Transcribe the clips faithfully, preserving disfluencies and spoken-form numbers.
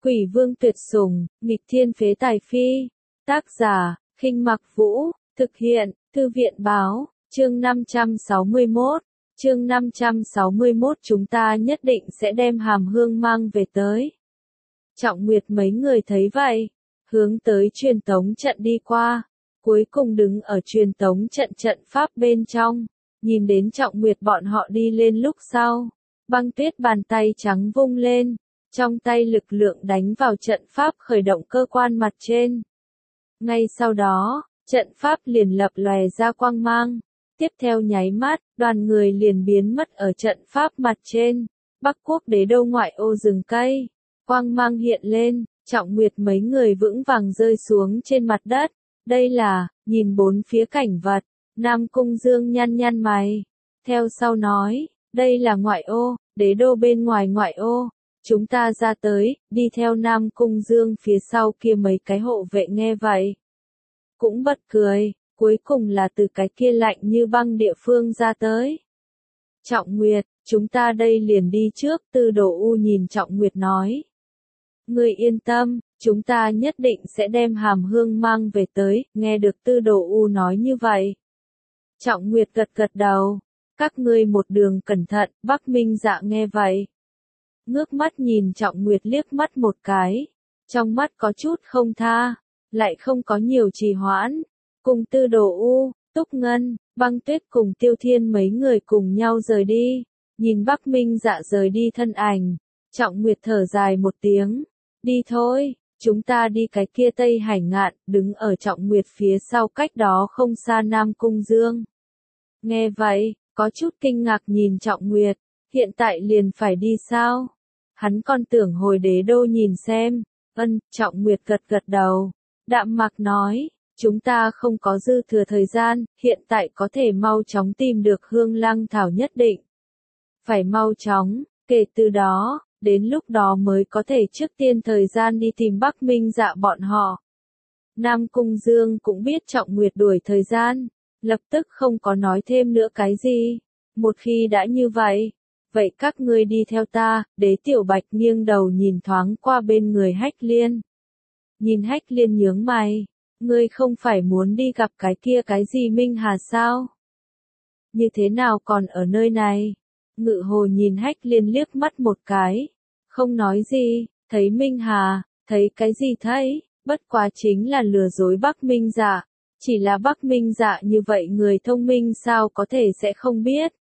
Quỷ vương tuyệt sủng, nghịch thiên phế tài phi. Tác giả, Khinh Mặc Vũ, thực hiện, Thư viện báo, chương năm trăm sáu mươi mốt. Chương năm trăm sáu mươi mốt chúng ta nhất định sẽ đem hàm hương mang về tới. Trọng Nguyệt mấy người thấy vậy, hướng tới truyền tống trận đi qua, cuối cùng đứng ở truyền tống trận trận pháp bên trong, nhìn đến Trọng Nguyệt bọn họ đi lên lúc sau, Băng Tuyết bàn tay trắng vung lên, trong tay lực lượng đánh vào trận pháp khởi động cơ quan mặt trên. Ngay sau đó, trận pháp liền lập lòe ra quang mang, tiếp theo nháy mắt, đoàn người liền biến mất ở trận pháp mặt trên. Bắc Quốc đế đô ngoại ô rừng cây, quang mang hiện lên, Trọng Nguyệt mấy người vững vàng rơi xuống trên mặt đất. Đây là, nhìn bốn phía cảnh vật, Nam Cung Dương nhăn nhăn mày, theo sau nói, đây là ngoại ô, đế đô bên ngoài ngoại ô, chúng ta ra tới, đi theo Nam Cung Dương phía sau kia mấy cái hộ vệ nghe vậy. Cũng bật cười, cuối cùng là từ cái kia lạnh như băng địa phương ra tới. Trọng Nguyệt, chúng ta đây liền đi trước, Tư Đồ U nhìn Trọng Nguyệt nói. Ngươi yên tâm, chúng ta nhất định sẽ đem hàm hương mang về tới, nghe được Tư Đồ U nói như vậy. Trọng Nguyệt gật gật đầu, các ngươi một đường cẩn thận, Bắc Minh Dạ nghe vậy. Ngước mắt nhìn Trọng Nguyệt liếc mắt một cái, trong mắt có chút không tha, lại không có nhiều trì hoãn, cùng Tư Đồ U, Túc Ngân, Băng Tuyết cùng Tiêu Thiên mấy người cùng nhau rời đi, nhìn Bắc Minh Dạ rời đi thân ảnh, Trọng Nguyệt thở dài một tiếng, đi thôi, chúng ta đi cái kia Tây Hải Ngạn, đứng ở Trọng Nguyệt phía sau cách đó không xa Nam Cung Dương. Nghe vậy, có chút kinh ngạc nhìn Trọng Nguyệt, hiện tại liền phải đi sao? Hắn còn tưởng hồi đế đô nhìn xem, ân, Trọng Nguyệt gật gật đầu, đạm mạc nói, chúng ta không có dư thừa thời gian, hiện tại có thể mau chóng tìm được Hương Lăng Thảo nhất định. Phải mau chóng, kể từ đó, đến lúc đó mới có thể trước tiên thời gian đi tìm Bắc Minh Dạ bọn họ. Nam Cung Dương cũng biết Trọng Nguyệt đuổi thời gian, lập tức không có nói thêm nữa cái gì. Một khi đã như vậy, vậy các ngươi đi theo ta, Đế Tiểu Bạch nghiêng đầu nhìn thoáng qua bên người Hách Liên. Nhìn Hách Liên nhướng mày, ngươi không phải muốn đi gặp cái kia cái gì Minh Hà sao? Như thế nào còn ở nơi này? Ngự Hồ nhìn Hách Liên liếc mắt một cái, không nói gì, thấy Minh Hà, thấy cái gì thấy, bất quá chính là lừa dối Bắc Minh Dạ, chỉ là Bắc Minh Dạ như vậy người thông minh sao có thể sẽ không biết.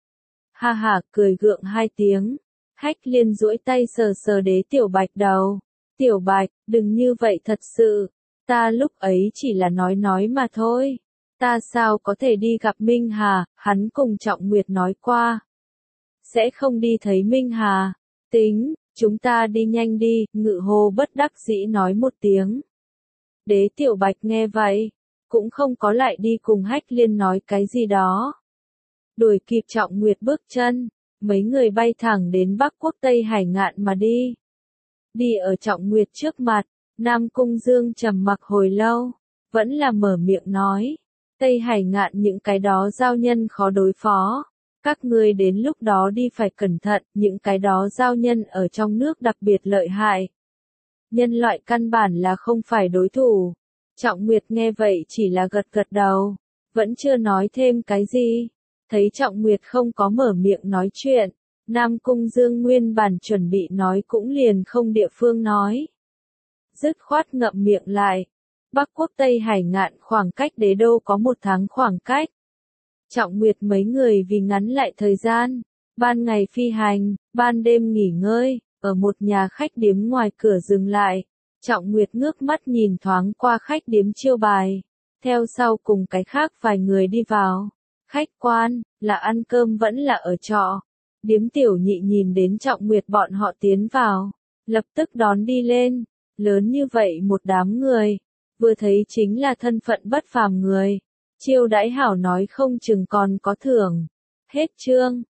Ha ha, cười gượng hai tiếng, Hách Liên duỗi tay sờ sờ Đế Tiểu Bạch đầu, Tiểu Bạch, đừng như vậy thật sự, ta lúc ấy chỉ là nói nói mà thôi, ta sao có thể đi gặp Minh Hà, hắn cùng Trọng Nguyệt nói qua. Sẽ không đi thấy Minh Hà, tính, chúng ta đi nhanh đi, Ngự Hồ bất đắc dĩ nói một tiếng. Đế Tiểu Bạch nghe vậy, cũng không có lại đi cùng Hách Liên nói cái gì đó. Đuổi kịp Trọng Nguyệt bước chân, mấy người bay thẳng đến Bắc Quốc Tây Hải Ngạn mà đi. Đi ở Trọng Nguyệt trước mặt, Nam Cung Dương trầm mặc hồi lâu, vẫn là mở miệng nói, Tây Hải Ngạn những cái đó giao nhân khó đối phó. Các ngươi đến lúc đó đi phải cẩn thận, những cái đó giao nhân ở trong nước đặc biệt lợi hại. Nhân loại căn bản là không phải đối thủ. Trọng Nguyệt nghe vậy chỉ là gật gật đầu, vẫn chưa nói thêm cái gì. Thấy Trọng Nguyệt không có mở miệng nói chuyện, Nam Cung Dương nguyên bản chuẩn bị nói cũng liền không địa phương nói. Dứt khoát ngậm miệng lại. Bắc Quốc Tây Hải Ngạn khoảng cách đế đô có một tháng khoảng cách. Trọng Nguyệt mấy người vì ngắn lại thời gian, ban ngày phi hành, ban đêm nghỉ ngơi, ở một nhà khách điếm ngoài cửa dừng lại. Trọng Nguyệt ngước mắt nhìn thoáng qua khách điếm chiêu bài, theo sau cùng cái khác vài người đi vào. Khách quan, là ăn cơm vẫn là ở trọ. Điếm tiểu nhị nhìn đến Trọng Nguyệt bọn họ tiến vào, lập tức đón đi lên, lớn như vậy một đám người, vừa thấy chính là thân phận bất phàm người. Chiêu đãi hảo nói không chừng còn có thưởng. Hết chương.